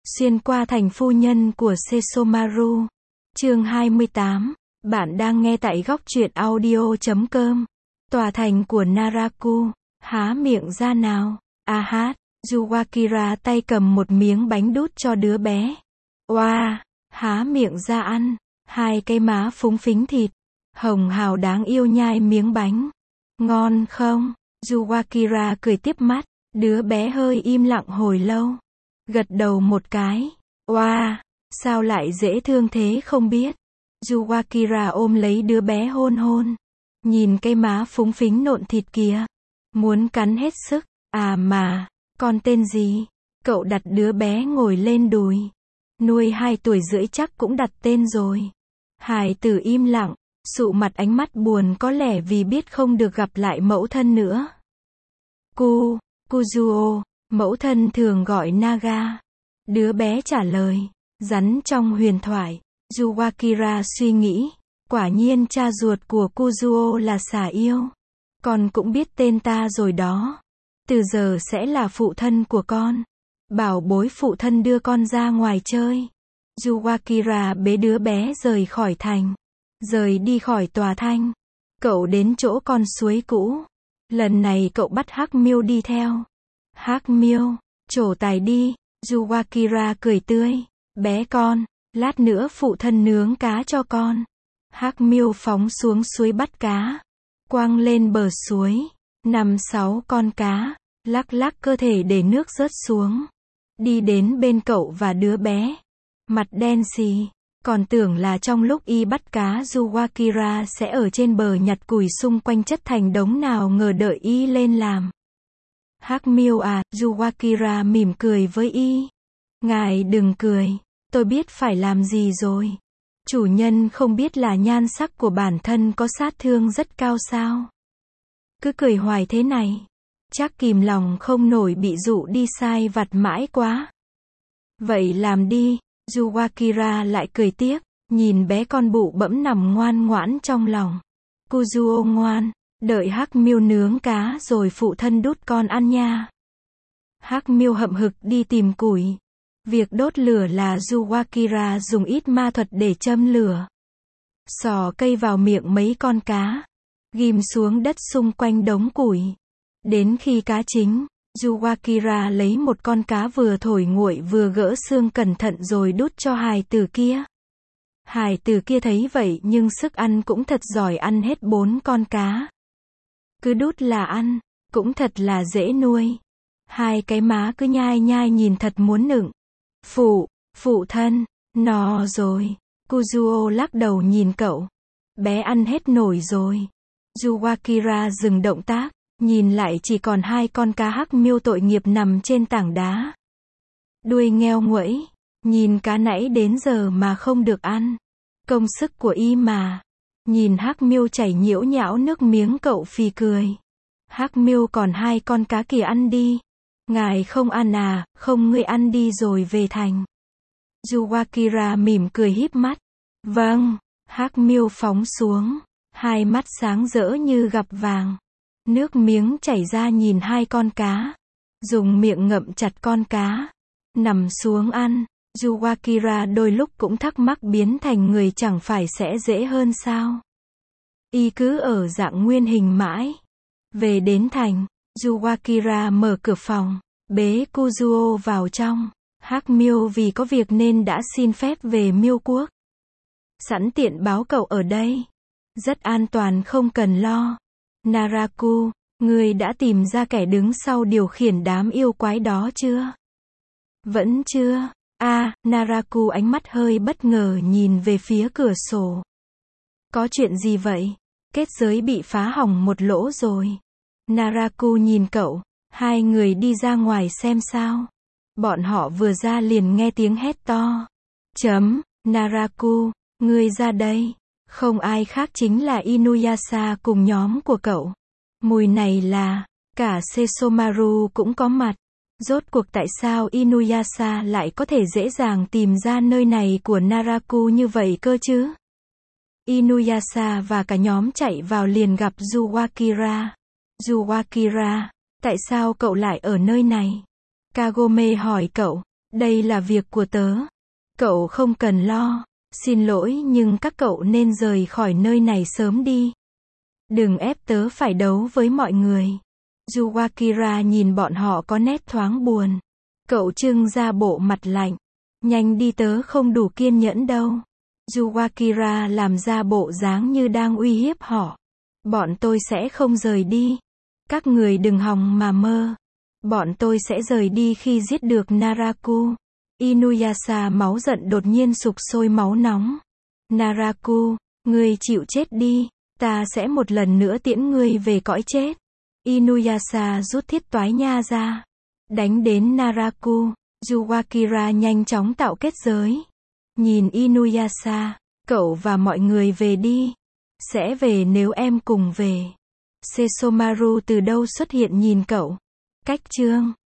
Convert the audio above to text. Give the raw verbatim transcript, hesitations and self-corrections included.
Xuyên qua thành phu nhân của Sesomaru. Chương hai mươi tám. Bạn đang nghe tại góc truyện audio chấm com. Tòa thành của Naraku. Há miệng ra nào. A hát. Yuwakira tay cầm một miếng bánh đút cho đứa bé. Oa. Wow. Há miệng ra ăn. Hai cái má phúng phính thịt. Hồng hào đáng yêu nhai miếng bánh. Ngon không? Yuwakira cười tiếp mắt. Đứa bé hơi im lặng hồi lâu. Gật đầu một cái. Oa, wow, sao lại dễ thương thế không biết. Yuwakira ôm lấy đứa bé hôn hôn. Nhìn cái má phúng phính nộn thịt kìa. Muốn cắn hết sức. À mà, con tên gì? Cậu đặt đứa bé ngồi lên đùi. Nuôi hai tuổi rưỡi chắc cũng đặt tên rồi. Hải tử im lặng, sụ mặt ánh mắt buồn có lẽ vì biết không được gặp lại mẫu thân nữa. Ku, Kuzuo. Mẫu thân thường gọi Naga. Đứa bé trả lời. Rắn trong huyền thoại. Yuwakira suy nghĩ. Quả nhiên cha ruột của Kuzuo là xà yêu. Con cũng biết tên ta rồi đó. Từ giờ sẽ là phụ thân của con. Bảo bối phụ thân đưa con ra ngoài chơi. Yuwakira bế đứa bé rời khỏi thành. Rời đi khỏi tòa thanh. Cậu đến chỗ con suối cũ. Lần này cậu bắt Hắc Miêu đi theo. Hắc Miêu, trổ tài đi. Yuwakira cười tươi. Bé con, lát nữa phụ thân nướng cá cho con. Hắc Miêu phóng xuống suối bắt cá. Quăng lên bờ suối. Năm sáu con cá, lắc lắc cơ thể để nước rớt xuống. Đi đến bên cậu và đứa bé. Mặt đen xì. Còn tưởng là trong lúc y bắt cá Yuwakira sẽ ở trên bờ nhặt củi xung quanh chất thành đống, nào ngờ đợi y lên làm. Hắc Miêu à, Yuwakira mỉm cười với y. Ngài đừng cười, tôi biết phải làm gì rồi. Chủ nhân không biết là nhan sắc của bản thân có sát thương rất cao sao? Cứ cười hoài thế này, chắc kìm lòng không nổi bị dụ đi sai vặt mãi quá. Vậy làm đi. Yuwakira lại cười tiếc, nhìn bé con bụ bẫm nằm ngoan ngoãn trong lòng. Kuzuo ngoan, đợi Hắc Miêu nướng cá rồi phụ thân đút con ăn nha. Hắc Miêu hậm hực đi tìm củi. Việc đốt lửa là Yuwakira dùng ít ma thuật để châm lửa. Xỏ cây vào miệng mấy con cá. Ghim xuống đất xung quanh đống củi. Đến khi cá chín, Yuwakira lấy một con cá vừa thổi nguội vừa gỡ xương cẩn thận rồi đút cho hài tử kia. Hài tử kia thấy vậy nhưng sức ăn cũng thật giỏi, ăn hết bốn con cá. Cứ đút là ăn, cũng thật là dễ nuôi. Hai cái má cứ nhai nhai nhìn thật muốn nựng. Phụ, phụ thân, no rồi. Kuzuo lắc đầu nhìn cậu. Bé ăn hết nổi rồi. Yuwakira dừng động tác. Nhìn lại chỉ còn hai con cá Hắc Miêu tội nghiệp nằm trên tảng đá. Đuôi ngheo nguẫy. Nhìn cá nãy đến giờ mà không được ăn. Công sức của y mà. Nhìn Hắc Miêu chảy nhiễu nhão nước miếng, cậu phì cười. Hắc Miêu còn hai con cá kìa, ăn đi. Ngài không ăn à? Không, ngươi ăn đi rồi về thành. Yuwakira mỉm cười híp mắt. Vâng. Hắc Miêu phóng xuống. Hai mắt sáng rỡ như gặp vàng. Nước miếng chảy ra nhìn hai con cá. Dùng miệng ngậm chặt con cá. Nằm xuống ăn. Yuwakira đôi lúc cũng thắc mắc biến thành người chẳng phải sẽ dễ hơn sao? Y cứ ở dạng nguyên hình mãi. Về đến thành, Yuwakira mở cửa phòng. Bế Kuzuo vào trong. Hắc Miêu vì có việc nên đã xin phép về Miêu Quốc. Sẵn tiện báo cậu ở đây. Rất an toàn, không cần lo. Naraku, ngươi đã tìm ra kẻ đứng sau điều khiển đám yêu quái đó chưa? Vẫn chưa. A, à, Naraku ánh mắt hơi bất ngờ nhìn về phía cửa sổ. Có chuyện gì vậy? Kết giới bị phá hỏng một lỗ rồi. Naraku nhìn cậu. Hai người đi ra ngoài xem sao. Bọn họ vừa ra liền nghe tiếng hét to. Chấm, Naraku, ngươi ra đây. Không ai khác chính là Inuyasha cùng nhóm của cậu. Mùi này là, cả Sesomaru cũng có mặt. Rốt cuộc tại sao Inuyasha lại có thể dễ dàng tìm ra nơi này của Naraku như vậy cơ chứ? Inuyasha và cả nhóm chạy vào liền gặp Yuwakira. Yuwakira, tại sao cậu lại ở nơi này? Kagome hỏi cậu. Đây là việc của tớ. Cậu không cần lo. Xin lỗi nhưng các cậu nên rời khỏi nơi này sớm đi. Đừng ép tớ phải đấu với mọi người. Yukira nhìn bọn họ có nét thoáng buồn. Cậu trưng ra bộ mặt lạnh. Nhanh đi, tớ không đủ kiên nhẫn đâu. Yukira làm ra bộ dáng như đang uy hiếp họ. Bọn tôi sẽ không rời đi. Các người đừng hòng mà mơ. Bọn tôi sẽ rời đi khi giết được Naraku. Inuyasha máu giận đột nhiên sục sôi máu nóng. Naraku, ngươi chịu chết đi. Ta sẽ một lần nữa tiễn ngươi về cõi chết. Inuyasha rút thiết toái nha ra. Đánh đến Naraku. Yukira nhanh chóng tạo kết giới. Nhìn Inuyasha, cậu và mọi người về đi. Sẽ về nếu em cùng về. Sesomaru từ đâu xuất hiện nhìn cậu. Cách chương